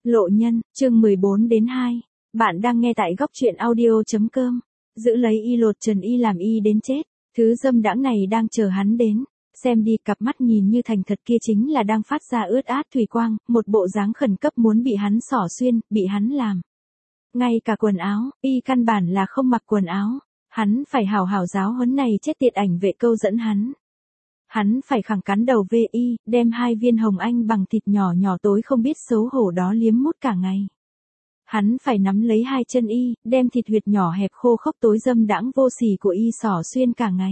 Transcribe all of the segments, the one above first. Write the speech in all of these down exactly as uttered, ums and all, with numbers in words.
Lộ nhân, chương mười bốn đến hai. Bạn đang nghe tại góc truyện audio.com. Giữ lấy y lột trần y làm y đến chết. Thứ dâm đãng này đang chờ hắn đến. Xem đi, cặp mắt nhìn như thành thật kia chính là đang phát ra ướt át thủy quang, một bộ dáng khẩn cấp muốn bị hắn xỏ xuyên, bị hắn làm. Ngay cả quần áo, y căn bản là không mặc quần áo. Hắn phải hảo hảo giáo huấn này chết tiệt ảnh vệ câu dẫn hắn. Hắn phải khẳng cắn đầu vê y, đem hai viên hồng anh bằng thịt nhỏ nhỏ tối không biết xấu hổ đó liếm mút cả ngày. Hắn phải nắm lấy hai chân y, đem thịt huyệt nhỏ hẹp khô khốc tối dâm đãng vô sỉ của y xỏ xuyên cả ngày.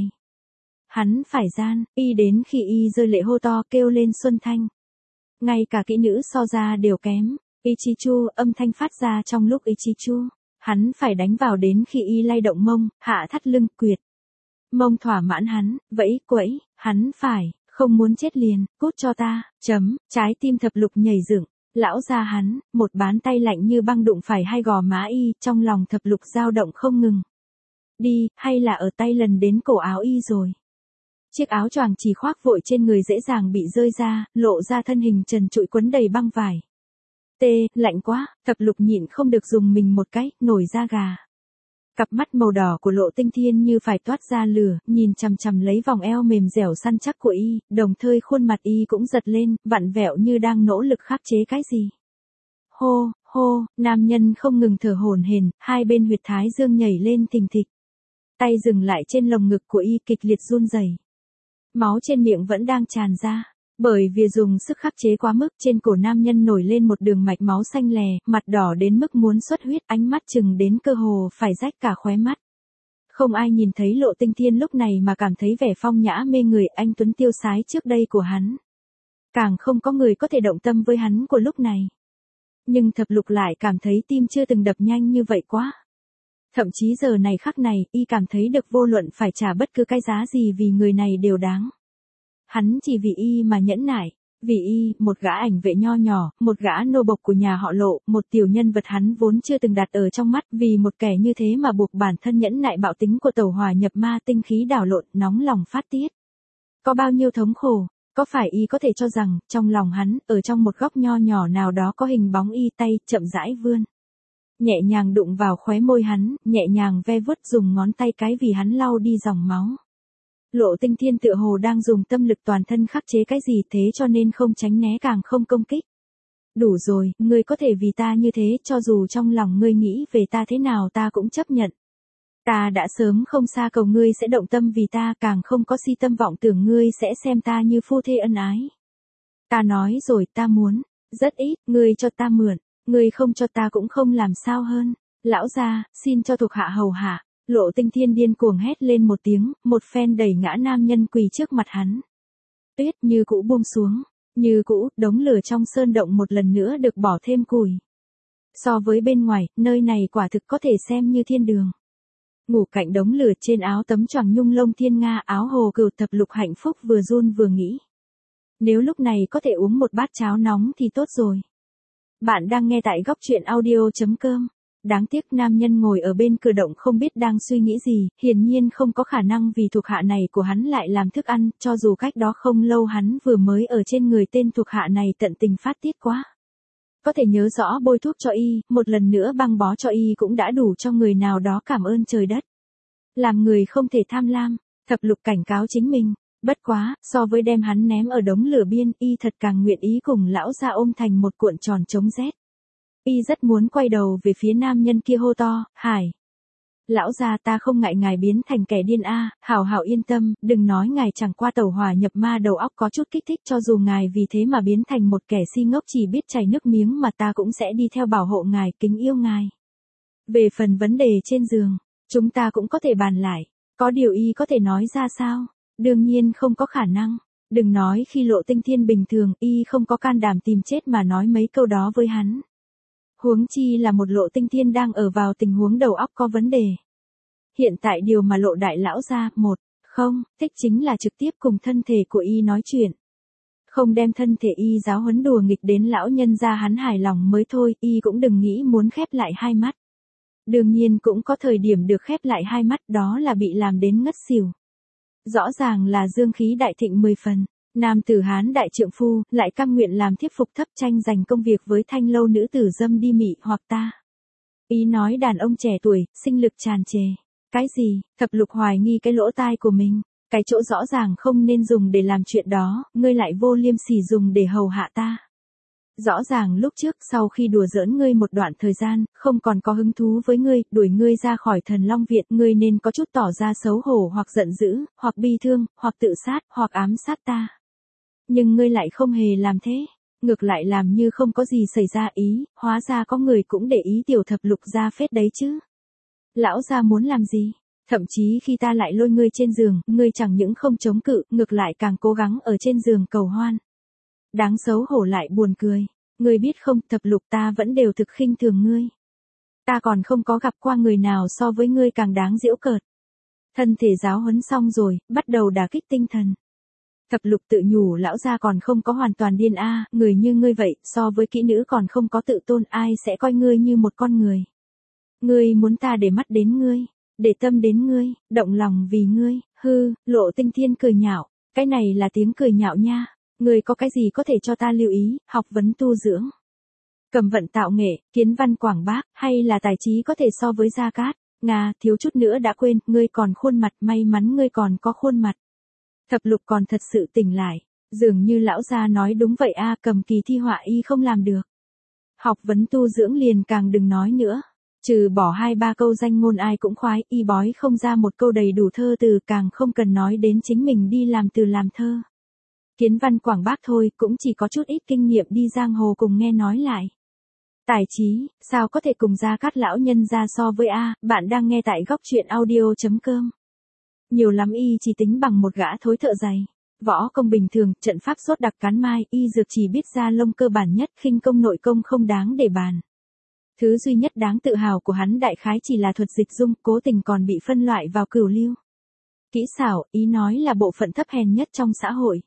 Hắn phải gian, y đến khi y rơi lệ hô to kêu lên xuân thanh. Ngay cả kỹ nữ so ra đều kém, Ichichu âm thanh phát ra trong lúc Ichichu. Hắn phải đánh vào đến khi y lay động mông, hạ thắt lưng, quyệt. Mông thỏa mãn hắn, vẫy, quẫy, hắn phải, không muốn chết liền, cút cho ta, chấm, trái tim thập lục nhảy dựng, lão ra hắn, một bàn tay lạnh như băng đụng phải hai gò má y, trong lòng thập lục dao động không ngừng. Đi, hay là ở tay lần đến cổ áo y rồi. Chiếc áo choàng chỉ khoác vội trên người dễ dàng bị rơi ra, lộ ra thân hình trần trụi quấn đầy băng vải. Tê, lạnh quá, thập lục nhịn không được dùng mình một cái, nổi da gà. Cặp mắt màu đỏ của Lộ Tinh Thiên như phải toát ra lửa, nhìn chằm chằm lấy vòng eo mềm dẻo săn chắc của y, đồng thời khuôn mặt y cũng giật lên, vặn vẹo như đang nỗ lực khắc chế cái gì. Hô, hô, nam nhân không ngừng thở hổn hển, hai bên huyệt thái dương nhảy lên thình thịch. Tay dừng lại trên lồng ngực của y kịch liệt run rẩy. Máu trên miệng vẫn đang tràn ra. Bởi vì dùng sức khắc chế quá mức, trên cổ nam nhân nổi lên một đường mạch máu xanh lè, mặt đỏ đến mức muốn xuất huyết, ánh mắt chừng đến cơ hồ phải rách cả khóe mắt. Không ai nhìn thấy Lộ Tinh Thiên lúc này mà cảm thấy vẻ phong nhã mê người anh tuấn tiêu sái trước đây của hắn. Càng không có người có thể động tâm với hắn của lúc này. Nhưng thập lục lại cảm thấy tim chưa từng đập nhanh như vậy quá. Thậm chí giờ này khắc này, y cảm thấy được vô luận phải trả bất cứ cái giá gì vì người này đều đáng. Hắn chỉ vì y mà nhẫn nại, vì y, một gã ảnh vệ nho nhỏ, một gã nô bộc của nhà họ Lộ, một tiểu nhân vật hắn vốn chưa từng đặt ở trong mắt, vì một kẻ như thế mà buộc bản thân nhẫn nại bạo tính của tẩu hỏa nhập ma tinh khí đảo lộn, nóng lòng phát tiết. Có bao nhiêu thống khổ, có phải y có thể cho rằng, trong lòng hắn, ở trong một góc nho nhỏ nào đó có hình bóng y tay, chậm rãi vươn. Nhẹ nhàng đụng vào khóe môi hắn, nhẹ nhàng ve vuốt dùng ngón tay cái vì hắn lau đi dòng máu. Lộ Tinh Thiên tựa hồ đang dùng tâm lực toàn thân khắc chế cái gì thế cho nên không tránh né càng không công kích. Đủ rồi, ngươi có thể vì ta như thế, cho dù trong lòng ngươi nghĩ về ta thế nào ta cũng chấp nhận. Ta đã sớm không xa cầu ngươi sẽ động tâm vì ta, càng không có si tâm vọng tưởng ngươi sẽ xem ta như phu thê ân ái. Ta nói rồi, ta muốn, rất ít, ngươi cho ta mượn, ngươi không cho ta cũng không làm sao hơn. Lão gia, xin cho thuộc hạ hầu hạ. Lộ Tinh Thiên điên cuồng hét lên một tiếng, một phen đẩy ngã nam nhân quỳ trước mặt hắn. Tuyết như cũ buông xuống, như cũ, đống lửa trong sơn động một lần nữa được bỏ thêm củi. So với bên ngoài, nơi này quả thực có thể xem như thiên đường. Ngủ cạnh đống lửa trên áo tấm choàng nhung lông thiên nga áo hồ cừu thập lục hạnh phúc vừa run vừa nghĩ. Nếu lúc này có thể uống một bát cháo nóng thì tốt rồi. Bạn đang nghe tại góc truyện audio.com. Đáng tiếc nam nhân ngồi ở bên cửa động không biết đang suy nghĩ gì, hiển nhiên không có khả năng vì thuộc hạ này của hắn lại làm thức ăn, cho dù cách đó không lâu hắn vừa mới ở trên người tên thuộc hạ này tận tình phát tiết quá. Có thể nhớ rõ bôi thuốc cho y, một lần nữa băng bó cho y cũng đã đủ cho người nào đó cảm ơn trời đất. Làm người không thể tham lam, thập lục cảnh cáo chính mình, bất quá, so với đem hắn ném ở đống lửa biên, y thật càng nguyện ý cùng lão gia ôm thành một cuộn tròn chống rét. Y rất muốn quay đầu về phía nam nhân kia hô to, Hải. Lão gia ta không ngại ngài biến thành kẻ điên a, hảo hảo yên tâm, đừng nói ngài chẳng qua tẩu hỏa nhập ma đầu óc có chút kích thích cho dù ngài vì thế mà biến thành một kẻ si ngốc chỉ biết chảy nước miếng mà ta cũng sẽ đi theo bảo hộ ngài, kính yêu ngài. Về phần vấn đề trên giường, chúng ta cũng có thể bàn lại, có điều y có thể nói ra sao? Đương nhiên không có khả năng, đừng nói khi Lộ Tinh Thiên bình thường y không có can đảm tìm chết mà nói mấy câu đó với hắn. Huống chi là một Lộ Tinh Thiên đang ở vào tình huống đầu óc có vấn đề. Hiện tại điều mà Lộ đại lão ra, một, không, thích chính là trực tiếp cùng thân thể của y nói chuyện. Không đem thân thể y giáo huấn đùa nghịch đến lão nhân ra hắn hài lòng mới thôi, y cũng đừng nghĩ muốn khép lại hai mắt. Đương nhiên cũng có thời điểm được khép lại hai mắt đó là bị làm đến ngất xỉu. Rõ ràng là dương khí đại thịnh mười phần, Nam tử Hán đại trượng phu, lại cam nguyện làm thiếp phục thấp tranh giành công việc với thanh lâu nữ tử dâm đi mị hoặc ta. Ý nói đàn ông trẻ tuổi, sinh lực tràn trề. Cái gì? Thập lục hoài nghi cái lỗ tai của mình. Cái chỗ rõ ràng không nên dùng để làm chuyện đó, ngươi lại vô liêm sỉ dùng để hầu hạ ta. Rõ ràng lúc trước sau khi đùa giỡn ngươi một đoạn thời gian, không còn có hứng thú với ngươi, đuổi ngươi ra khỏi thần long viện, ngươi nên có chút tỏ ra xấu hổ hoặc giận dữ, hoặc bi thương, hoặc tự sát, hoặc ám sát ta. Nhưng ngươi lại không hề làm thế, ngược lại làm như không có gì xảy ra ý, hóa ra có người cũng để ý tiểu thập lục gia phết đấy chứ. Lão gia muốn làm gì? Thậm chí khi ta lại lôi ngươi trên giường, ngươi chẳng những không chống cự, ngược lại càng cố gắng ở trên giường cầu hoan. Đáng xấu hổ lại buồn cười. Ngươi biết không, thập lục ta vẫn đều thực khinh thường ngươi. Ta còn không có gặp qua người nào so với ngươi càng đáng giễu cợt. Thân thể giáo huấn xong rồi, bắt đầu đả kích tinh thần. Thập lục tự nhủ lão gia còn không có hoàn toàn điên a, người như ngươi vậy, so với kỹ nữ còn không có tự tôn, ai sẽ coi ngươi như một con người. Ngươi muốn ta để mắt đến ngươi, để tâm đến ngươi, động lòng vì ngươi, hư, Lộ Tinh Thiên cười nhạo, cái này là tiếng cười nhạo nha. Ngươi có cái gì có thể cho ta lưu ý, học vấn tu dưỡng, cầm vận tạo nghệ, kiến văn quảng bác, hay là tài trí có thể so với Gia Cát? Nga, thiếu chút nữa đã quên, ngươi còn khuôn mặt, may mắn ngươi còn có khuôn mặt. Thập lục còn thật sự tỉnh lại, dường như lão gia nói đúng vậy a, cầm kỳ thi họa y không làm được. Học vấn tu dưỡng liền càng đừng nói nữa, trừ bỏ hai ba câu danh ngôn ai cũng khoái, y bói không ra một câu đầy đủ thơ từ, càng không cần nói đến chính mình đi làm từ làm thơ. Kiến văn quảng bác thôi, cũng chỉ có chút ít kinh nghiệm đi giang hồ cùng nghe nói lại. Tài trí, sao có thể cùng Gia Cát lão nhân ra so với a, bạn đang nghe tại góc truyện audio chấm com. Nhiều lắm y chỉ tính bằng một gã thối thợ giày. Võ công bình thường, trận pháp sốt đặc cán mai, y dược chỉ biết ra lông cơ bản nhất, khinh công nội công không đáng để bàn. Thứ duy nhất đáng tự hào của hắn đại khái chỉ là thuật dịch dung, cố tình còn bị phân loại vào cửu lưu. Kỹ xảo, ý nói là bộ phận thấp hèn nhất trong xã hội.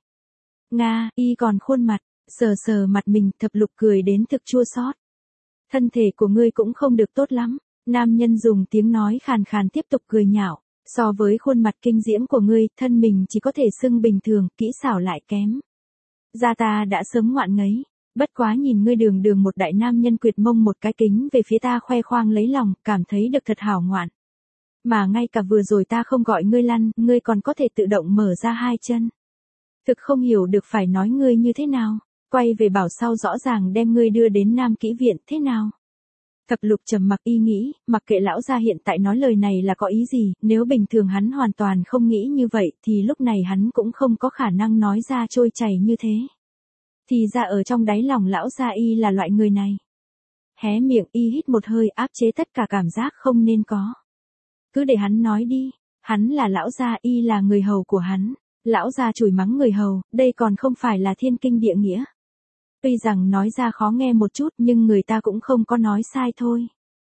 Nga, y còn khuôn mặt, sờ sờ mặt mình, thập lục cười đến thực chua xót. Thân thể của ngươi cũng không được tốt lắm, nam nhân dùng tiếng nói khàn khàn tiếp tục cười nhạo, so với khuôn mặt kinh diễm của ngươi, thân mình chỉ có thể xưng bình thường, kỹ xảo lại kém. Da ta đã sớm ngoạn ngấy, bất quá nhìn ngươi đường đường một đại nam nhân quyệt mông một cái kính về phía ta khoe khoang lấy lòng, cảm thấy được thật hảo ngoạn. Mà ngay cả vừa rồi ta không gọi ngươi lăn, ngươi còn có thể tự động mở ra hai chân. Thực không hiểu được phải nói ngươi như thế nào, quay về bảo sau rõ ràng đem ngươi đưa đến Nam Kỹ Viện, thế nào? Thập lục trầm mặc y nghĩ, mặc kệ lão gia hiện tại nói lời này là có ý gì, nếu bình thường hắn hoàn toàn không nghĩ như vậy thì lúc này hắn cũng không có khả năng nói ra trôi chảy như thế. Thì ra ở trong đáy lòng lão gia y là loại người này. Hé miệng y hít một hơi áp chế tất cả cảm giác không nên có. Cứ để hắn nói đi, hắn là lão gia y là người hầu của hắn. Lão gia chửi mắng người hầu, đây còn không phải là thiên kinh địa nghĩa. Tuy rằng nói ra khó nghe một chút nhưng người ta cũng không có nói sai thôi.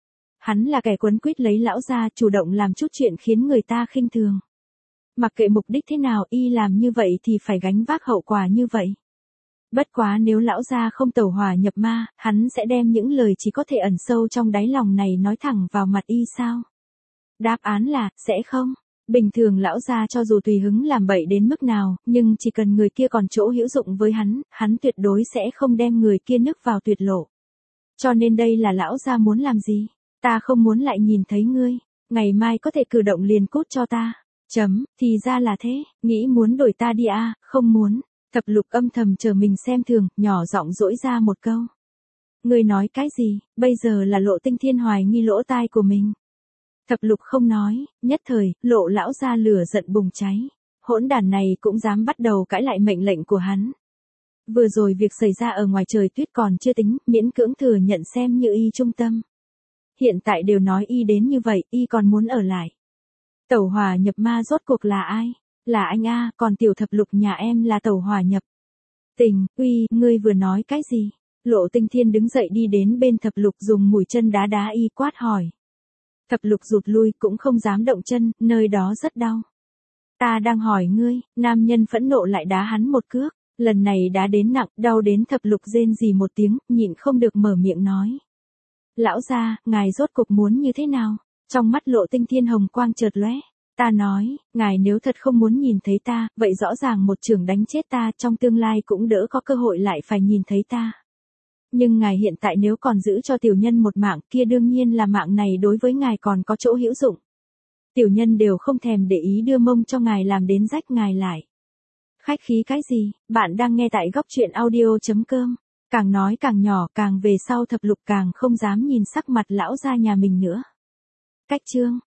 Hắn là kẻ quấn quýt lấy lão gia, chủ động làm chút chuyện khiến người ta khinh thường. Mặc kệ mục đích thế nào y làm như vậy thì phải gánh vác hậu quả như vậy. Bất quá nếu lão gia không tẩu hỏa nhập ma, hắn sẽ đem những lời chỉ có thể ẩn sâu trong đáy lòng này nói thẳng vào mặt y sao? Đáp án là, sẽ không. Bình thường lão gia cho dù tùy hứng làm bậy đến mức nào, nhưng chỉ cần người kia còn chỗ hữu dụng với hắn, hắn tuyệt đối sẽ không đem người kia nức vào tuyệt lộ. Cho nên đây là lão gia muốn làm gì? Ta không muốn lại nhìn thấy ngươi, ngày mai có thể cử động liền cút cho ta. Chấm, thì ra là thế, nghĩ muốn đổi ta đi à, không muốn. Thập lục âm thầm chờ mình xem thường, nhỏ giọng dỗi ra một câu. Ngươi nói cái gì, bây giờ là Lộ Tinh Thiên hoài nghi lỗ tai của mình. Thập lục không nói, nhất thời, Lộ lão gia lửa giận bùng cháy. Hỗn đàn này cũng dám bắt đầu cãi lại mệnh lệnh của hắn. Vừa rồi việc xảy ra ở ngoài trời tuyết còn chưa tính, miễn cưỡng thừa nhận xem như y trung tâm. Hiện tại đều nói y đến như vậy, y còn muốn ở lại. Tẩu hỏa nhập ma rốt cuộc là ai? Là anh a, còn tiểu thập lục nhà em là tẩu hỏa nhập. Tình, uy, ngươi vừa nói cái gì? Lộ Tinh Thiên đứng dậy đi đến bên thập lục dùng mũi chân đá đá y quát hỏi. Thập lục rụt lui cũng không dám động chân, nơi đó rất đau. Ta đang hỏi ngươi, nam nhân phẫn nộ lại đá hắn một cước, lần này đá đến nặng, đau đến thập lục rên rỉ một tiếng, nhịn không được mở miệng nói. Lão gia, ngài rốt cục muốn như thế nào? Trong mắt Lộ Tinh Thiên hồng quang chợt lóe. Ta nói, ngài nếu thật không muốn nhìn thấy ta, vậy rõ ràng một chưởng đánh chết ta, trong tương lai cũng đỡ có cơ hội lại phải nhìn thấy ta. Nhưng ngài hiện tại nếu còn giữ cho tiểu nhân một mạng, kia đương nhiên là mạng này đối với ngài còn có chỗ hữu dụng. Tiểu nhân đều không thèm để ý đưa mông cho ngài làm đến rách ngài lại. Khách khí cái gì, bạn đang nghe tại góc truyện audio.com. Càng nói càng nhỏ, càng về sau Thập Lục càng không dám nhìn sắc mặt lão gia nhà mình nữa. Cách chương